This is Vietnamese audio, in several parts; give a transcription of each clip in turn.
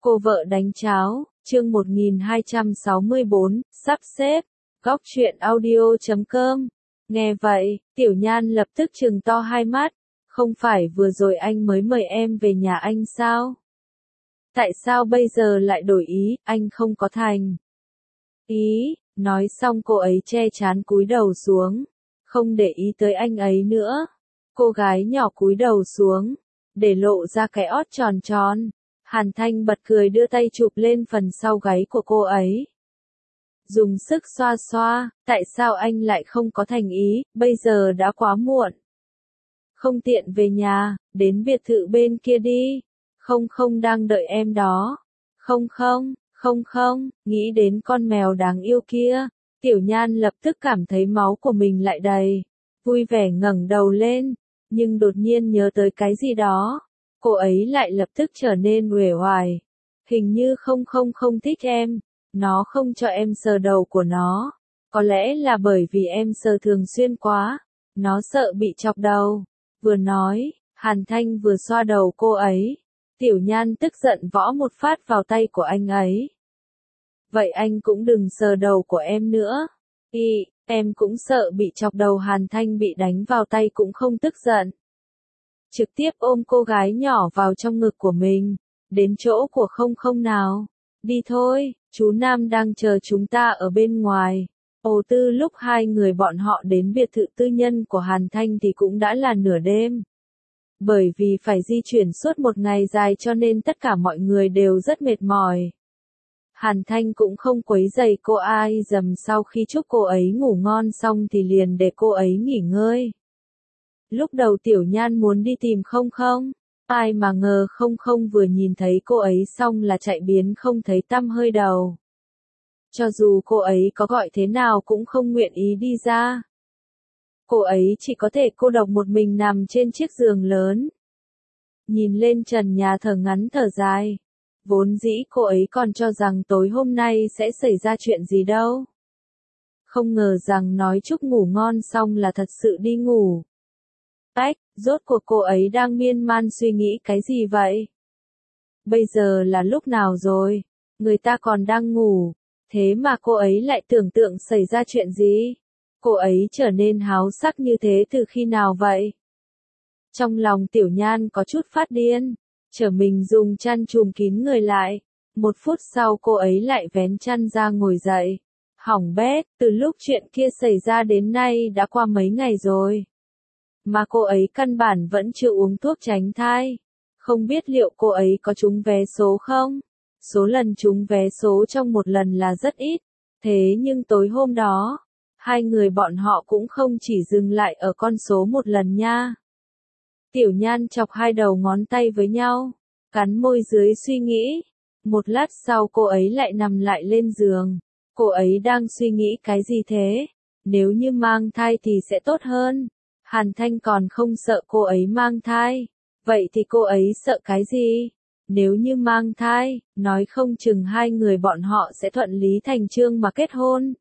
Cô vợ đánh cháo, chương 1264, sắp xếp, góc truyện audio.com. Nghe vậy, Tiểu Nhan lập tức trừng to hai mắt, không phải vừa rồi anh mới mời em về nhà anh sao? Tại sao bây giờ lại đổi ý, anh không có thành ý, nói xong cô ấy che trán cúi đầu xuống, không để ý tới anh ấy nữa. Cô gái nhỏ cúi đầu xuống, để lộ ra cái ót tròn tròn. Hàn Thanh bật cười đưa tay chụp lên phần sau gáy của cô ấy. Dùng sức xoa xoa, tại sao anh lại không có thành ý, bây giờ đã quá muộn. Không tiện về nhà, đến biệt thự bên kia đi. Không đang đợi em đó. Không, nghĩ đến con mèo đáng yêu kia. Tiểu Nhan lập tức cảm thấy máu của mình lại đầy. Vui vẻ ngẩng đầu lên, nhưng đột nhiên nhớ tới cái gì đó. Cô ấy lại lập tức trở nên uể oải. Hình như không thích em. Nó không cho em sờ đầu của nó. Có lẽ là bởi vì em sờ thường xuyên quá. Nó sợ bị chọc đầu. Vừa nói, Hàn Thanh vừa xoa đầu cô ấy. Tiểu Nhan tức giận võ một phát vào tay của anh ấy. Vậy anh cũng đừng sờ đầu của em nữa. Em cũng sợ bị chọc đầu. Hàn Thanh bị đánh vào tay cũng không tức giận. Trực tiếp ôm cô gái nhỏ vào trong ngực của mình. Đến chỗ của không nào. Đi thôi, chú Nam đang chờ chúng ta ở bên ngoài. Từ lúc hai người bọn họ đến biệt thự tư nhân của Hàn Thanh thì cũng đã là nửa đêm. Bởi vì phải di chuyển suốt một ngày dài cho nên tất cả mọi người đều rất mệt mỏi. Hàn Thanh cũng không quấy rầy cô ai dầm, sau khi chúc cô ấy ngủ ngon xong thì liền để cô ấy nghỉ ngơi. Lúc đầu Tiểu Nhan muốn đi tìm không, ai mà ngờ không vừa nhìn thấy cô ấy xong là chạy biến không thấy tăm hơi đầu. Cho dù cô ấy có gọi thế nào cũng không nguyện ý đi ra. Cô ấy chỉ có thể cô độc một mình nằm trên chiếc giường lớn. Nhìn lên trần nhà thở ngắn thở dài. Vốn dĩ cô ấy còn cho rằng tối hôm nay sẽ xảy ra chuyện gì đâu. Không ngờ rằng nói chúc ngủ ngon xong là thật sự đi ngủ. Rốt cuộc cô ấy đang miên man suy nghĩ cái gì vậy? Bây giờ là lúc nào rồi? Người ta còn đang ngủ. Thế mà cô ấy lại tưởng tượng xảy ra chuyện gì? Cô ấy trở nên háo sắc như thế từ khi nào vậy? Trong lòng Tiểu Nhan có chút phát điên. Trở mình dùng chăn trùm kín người lại. Một phút sau cô ấy lại vén chăn ra ngồi dậy. Hỏng bét, từ lúc chuyện kia xảy ra đến nay đã qua mấy ngày rồi. Mà cô ấy căn bản vẫn chưa uống thuốc tránh thai. Không biết liệu cô ấy có trúng vé số không? Số lần trúng vé số trong một lần là rất ít. Thế nhưng tối hôm đó, hai người bọn họ cũng không chỉ dừng lại ở con số một lần nha. Tiểu Nhan chọc hai đầu ngón tay với nhau, cắn môi dưới suy nghĩ. Một lát sau cô ấy lại nằm lại lên giường. Cô ấy đang suy nghĩ cái gì thế? Nếu như mang thai thì sẽ tốt hơn. Hàn Thanh còn không sợ cô ấy mang thai. Vậy thì cô ấy sợ cái gì? Nếu như mang thai, nói không chừng hai người bọn họ sẽ thuận lý thành chương mà kết hôn.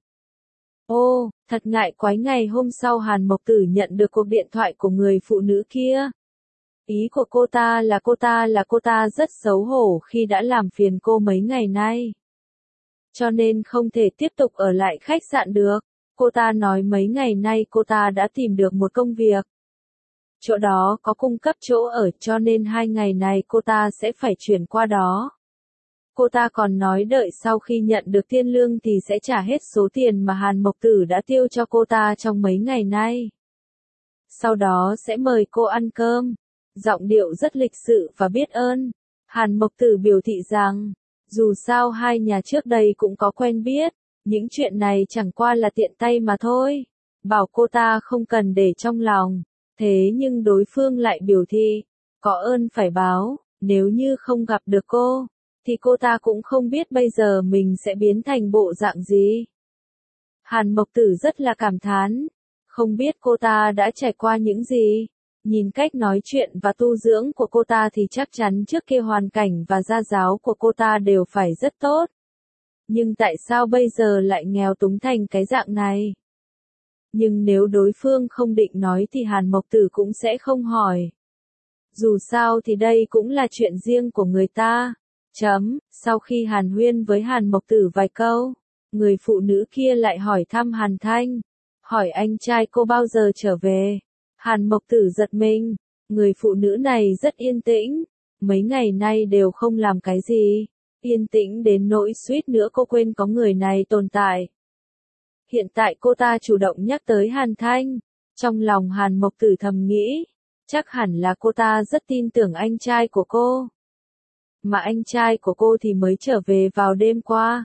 Thật ngại quái, ngày hôm sau Hàn Mộc Tử nhận được cuộc điện thoại của người phụ nữ kia. Ý của cô ta là cô ta rất xấu hổ khi đã làm phiền cô mấy ngày nay. Cho nên không thể tiếp tục ở lại khách sạn được. Cô ta nói mấy ngày nay cô ta đã tìm được một công việc. Chỗ đó có cung cấp chỗ ở cho nên 2 ngày này cô ta sẽ phải chuyển qua đó. Cô ta còn nói đợi sau khi nhận được tiền lương thì sẽ trả hết số tiền mà Hàn Mộc Tử đã tiêu cho cô ta trong mấy ngày nay. Sau đó sẽ mời cô ăn cơm. Giọng điệu rất lịch sự và biết ơn. Hàn Mộc Tử biểu thị rằng, dù sao hai nhà trước đây cũng có quen biết, những chuyện này chẳng qua là tiện tay mà thôi. Bảo cô ta không cần để trong lòng. Thế nhưng đối phương lại biểu thị, có ơn phải báo, nếu như không gặp được cô, thì cô ta cũng không biết bây giờ mình sẽ biến thành bộ dạng gì. Hàn Mộc Tử rất là cảm thán, không biết cô ta đã trải qua những gì. Nhìn cách nói chuyện và tu dưỡng của cô ta thì chắc chắn trước kia hoàn cảnh và gia giáo của cô ta đều phải rất tốt. Nhưng tại sao bây giờ lại nghèo túng thành cái dạng này? Nhưng nếu đối phương không định nói thì Hàn Mộc Tử cũng sẽ không hỏi. Dù sao thì đây cũng là chuyện riêng của người ta. Sau khi hàn huyên với Hàn Mộc Tử vài câu, người phụ nữ kia lại hỏi thăm Hàn Thanh, hỏi anh trai cô bao giờ trở về. Hàn Mộc Tử giật mình, người phụ nữ này rất yên tĩnh, mấy ngày nay đều không làm cái gì, yên tĩnh đến nỗi suýt nữa cô quên có người này tồn tại. Hiện tại cô ta chủ động nhắc tới Hàn Thanh, trong lòng Hàn Mộc Tử thầm nghĩ, chắc hẳn là cô ta rất tin tưởng anh trai của cô. Mà anh trai của cô thì mới trở về vào đêm qua.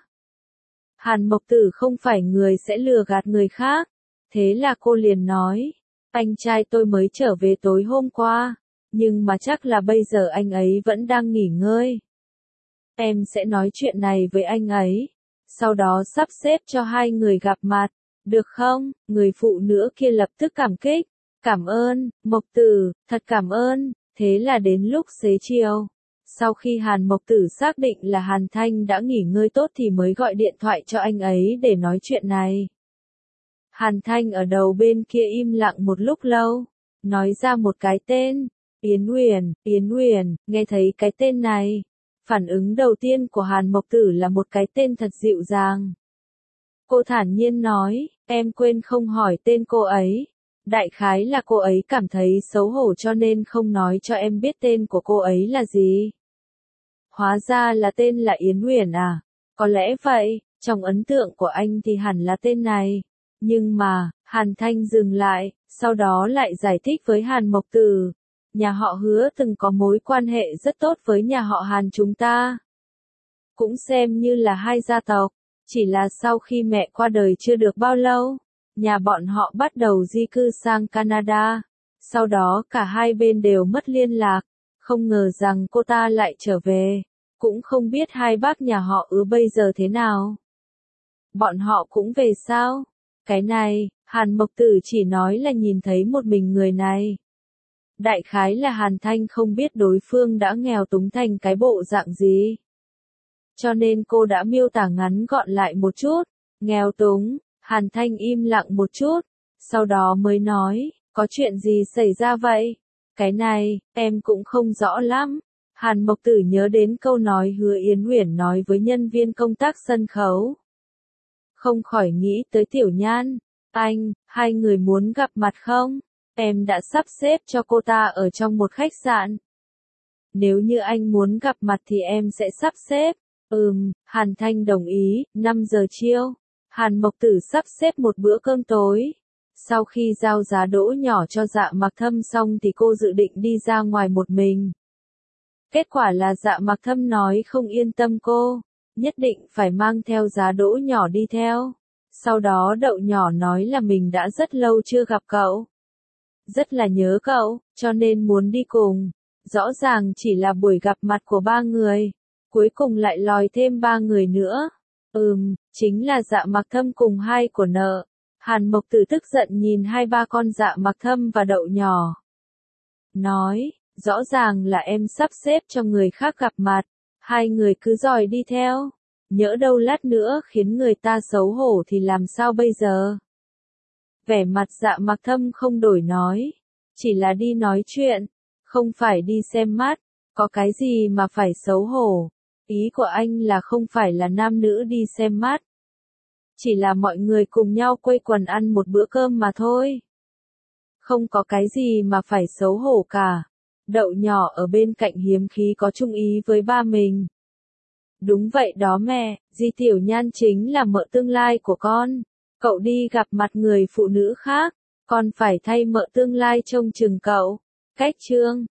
Hàn Mộc Tử không phải người sẽ lừa gạt người khác, thế là cô liền nói, anh trai tôi mới trở về tối hôm qua, nhưng mà chắc là bây giờ anh ấy vẫn đang nghỉ ngơi. Em sẽ nói chuyện này với anh ấy, sau đó sắp xếp cho hai người gặp mặt, được không? Người phụ nữ kia lập tức cảm kích, cảm ơn, Mộc Tử, thật cảm ơn. Thế là đến lúc xế chiều, sau khi Hàn Mộc Tử xác định là Hàn Thanh đã nghỉ ngơi tốt thì mới gọi điện thoại cho anh ấy để nói chuyện này. Hàn Thanh ở đầu bên kia im lặng một lúc lâu, nói ra một cái tên, Yến Uyển, nghe thấy cái tên này, phản ứng đầu tiên của Hàn Mộc Tử là một cái tên thật dịu dàng. Cô thản nhiên nói, em quên không hỏi tên cô ấy. Đại khái là cô ấy cảm thấy xấu hổ cho nên không nói cho em biết tên của cô ấy là gì. Hóa ra là tên là Yến Uyển à? Có lẽ vậy, trong ấn tượng của anh thì hẳn là tên này. Nhưng mà, Hàn Thanh dừng lại, sau đó lại giải thích với Hàn Mộc Tử. Nhà họ Hứa từng có mối quan hệ rất tốt với nhà họ Hàn chúng ta. Cũng xem như là hai gia tộc, chỉ là sau khi mẹ qua đời chưa được bao lâu, nhà bọn họ bắt đầu di cư sang Canada. Sau đó cả hai bên đều mất liên lạc, không ngờ rằng cô ta lại trở về, cũng không biết hai bác nhà họ Hứa bây giờ thế nào. Bọn họ cũng về sao? Cái này, Hàn Mộc Tử chỉ nói là nhìn thấy một mình người này. Đại khái là Hàn Thanh không biết đối phương đã nghèo túng thành cái bộ dạng gì. Cho nên cô đã miêu tả ngắn gọn lại một chút, nghèo túng. Hàn Thanh im lặng một chút, sau đó mới nói, có chuyện gì xảy ra vậy? Cái này, em cũng không rõ lắm. Hàn Mộc Tử nhớ đến câu nói Hứa Yến Uyển nói với nhân viên công tác sân khấu. Không khỏi nghĩ tới Tiểu Nhan, anh, hai người muốn gặp mặt không? Em đã sắp xếp cho cô ta ở trong một khách sạn. Nếu như anh muốn gặp mặt thì em sẽ sắp xếp. Hàn Thanh đồng ý, 5 giờ chiều. Hàn Mộc Tử sắp xếp một bữa cơm tối. Sau khi giao giá đỗ nhỏ cho Dạ Mặc Thâm xong thì cô dự định đi ra ngoài một mình. Kết quả là Dạ Mặc Thâm nói không yên tâm cô, nhất định phải mang theo giá đỗ nhỏ đi theo. Sau đó Đậu Nhỏ nói là mình đã rất lâu chưa gặp cậu. Rất là nhớ cậu, cho nên muốn đi cùng. Rõ ràng chỉ là buổi gặp mặt của 3 người. Cuối cùng lại lòi thêm 3 người nữa. Chính là Dạ Mặc Thâm cùng hai của nợ. Hàn Mộc Tử tức giận nhìn hai ba con Dạ Mặc Thâm và Đậu Nhỏ. Nói, rõ ràng là em sắp xếp cho người khác gặp mặt. Hai người cứ dòi đi theo. Nhỡ đâu lát nữa khiến người ta xấu hổ thì làm sao bây giờ? Vẻ mặt Dạ Mặc Thâm không đổi nói. Chỉ là đi nói chuyện, không phải đi xem mắt. Có cái gì mà phải xấu hổ? Ý của anh là không phải là nam nữ đi xem mắt. Chỉ là mọi người cùng nhau quây quần ăn một bữa cơm mà thôi. Không có cái gì mà phải xấu hổ cả. Đậu Nhỏ ở bên cạnh hiếm khí có chung ý với ba mình. Đúng vậy đó mẹ, Di Tiểu Nhan chính là mợ tương lai của con. Cậu đi gặp mặt người phụ nữ khác, con phải thay mợ tương lai trông chừng cậu. Cách chương